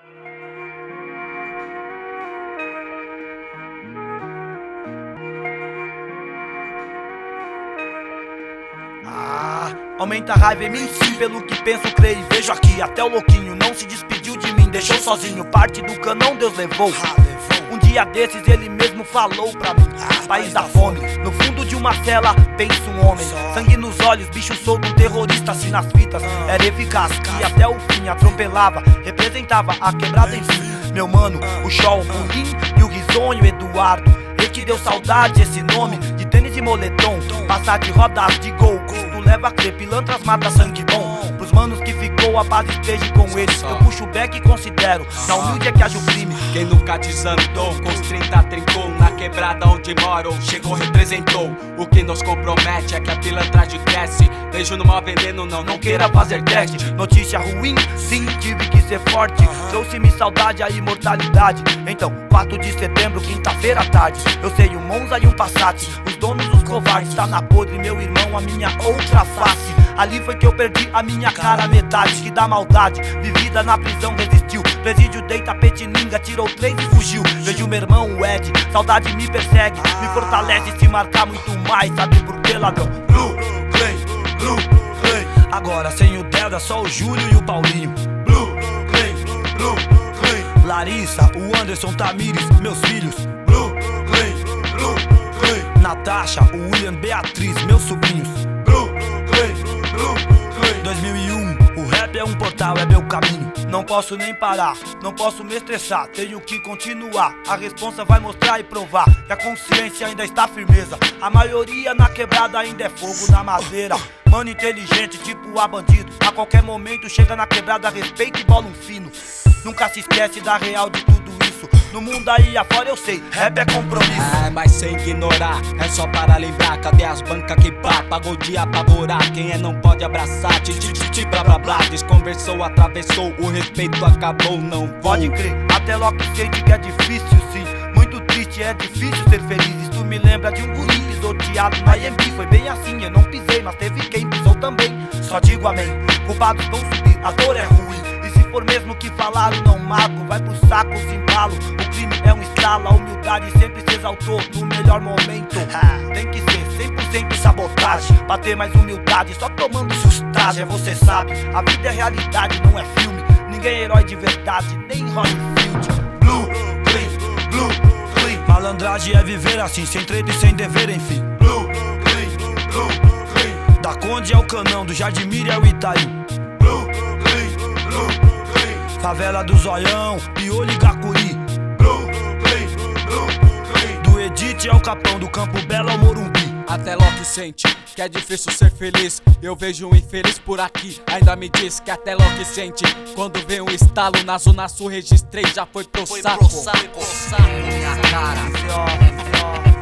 Aumenta a raiva em mim sim, pelo que penso, creio e vejo aqui. Até o louquinho não se despediu de mim, deixou sozinho, parte do canão Deus levou. Um dia desses ele mesmo falou pra mim: país da fome, no fundo de uma cela pensa um homem. Sangue nos olhos, bicho solto, um terrorista assim nas fitas. Era eficaz, que até o fim atropelava, representava a quebrada em si. Meu mano, o Shaw, o Pulim e o risonho Eduardo. Ele que deu saudade, esse nome de tênis e moletom. Passar de rodas de gol, Cristo leva a crer, pilantras mata sangue bom. Pros manos que ficou, a paz esteja com eles. Eu puxo o back e considero, na humilde é que haja o crime. Quem nunca desandou, com os 30 trincou. Na quebrada onde moro, chegou, representou. O que nos compromete é que a pilantragem cresce. Beijo no mau veneno, não queira fazer teste. Notícia ruim, sim, tive que ser forte. Trouxe-me saudade, a imortalidade. Então, 4 de setembro, quinta-feira à tarde. Eu sei um Monza e um Passat. Os donos dos covardes, tá na podre, meu irmão, a minha outra face. Ali foi que eu perdi a minha cara, metade que da maldade, vivida na prisão resistiu. Presídio deita petininga, tirou 3 e fugiu. Vejo meu irmão, o Ed, saudade me persegue, me fortalece se marcar muito mais, sabe por que, ladrão? Blue Clay, Blue Clay. Agora sem o Deda, só o Júlio e o Paulinho. Blue Clay, Blue Clay. Larissa, o Anderson, Tamires, meus filhos. Blue Clay, Blue Clay. Natasha, o William, Beatriz, meus sobrinhos. Blue Clay, Blue Clay. 2001, o rap é um portal, é meu caminho. Não posso nem parar, não posso me estressar, tenho que continuar. A responsa vai mostrar e provar que a consciência ainda está firmeza. A maioria na quebrada ainda é fogo na madeira. Mano inteligente, tipo a bandido, a qualquer momento chega na quebrada, respeita e bola um fino. Nunca se esquece da real de tudo isso. No mundo aí afora eu sei, rap é compromisso. Mas sem ignorar, é só para lembrar. Cadê as bancas que pá, pagou de apavorar? Quem é não pode abraçar, blá blá blá. Desconversou, atravessou, o respeito acabou, não vou. Pode crer, até logo sente que é difícil sim. Muito triste, é difícil ser feliz. Isso me lembra de um guri pisoteado na IMB. Foi bem assim, eu não pisei, mas teve quem pisou também. Só digo amém, culpados vão subir, a dor é ruim. E se for mesmo que falaram, não mago, vai pro saco, se embalo. O crime é um estralo, a humildade sempre se exaltou no melhor momento. Tem que ser 100% sabotagem, pra ter mais humildade, só tomando sustagem. Você sabe, a vida é realidade, não é filme. Ninguém é herói de verdade, nem Holyfield. Blue Clay, Blue Clay. Malandragem é viver assim, sem treino e sem dever, enfim. Blue Clay, Blue Clay. Da Conde é o Canão, do Jardimir é o Itaim. Blue Clay, Blue Clay. Favela do Zoião, Piolho e Gacuri. Blue Clay, Blue Clay. Do Edith é o Capão, do Campo Belo ao Morumbi. Até logo sente que é difícil ser feliz. Eu vejo um infeliz por aqui, ainda me diz que até logo sente. Quando vem um estalo na Zona Sul, registrei, já foi pro saco. Minha cara.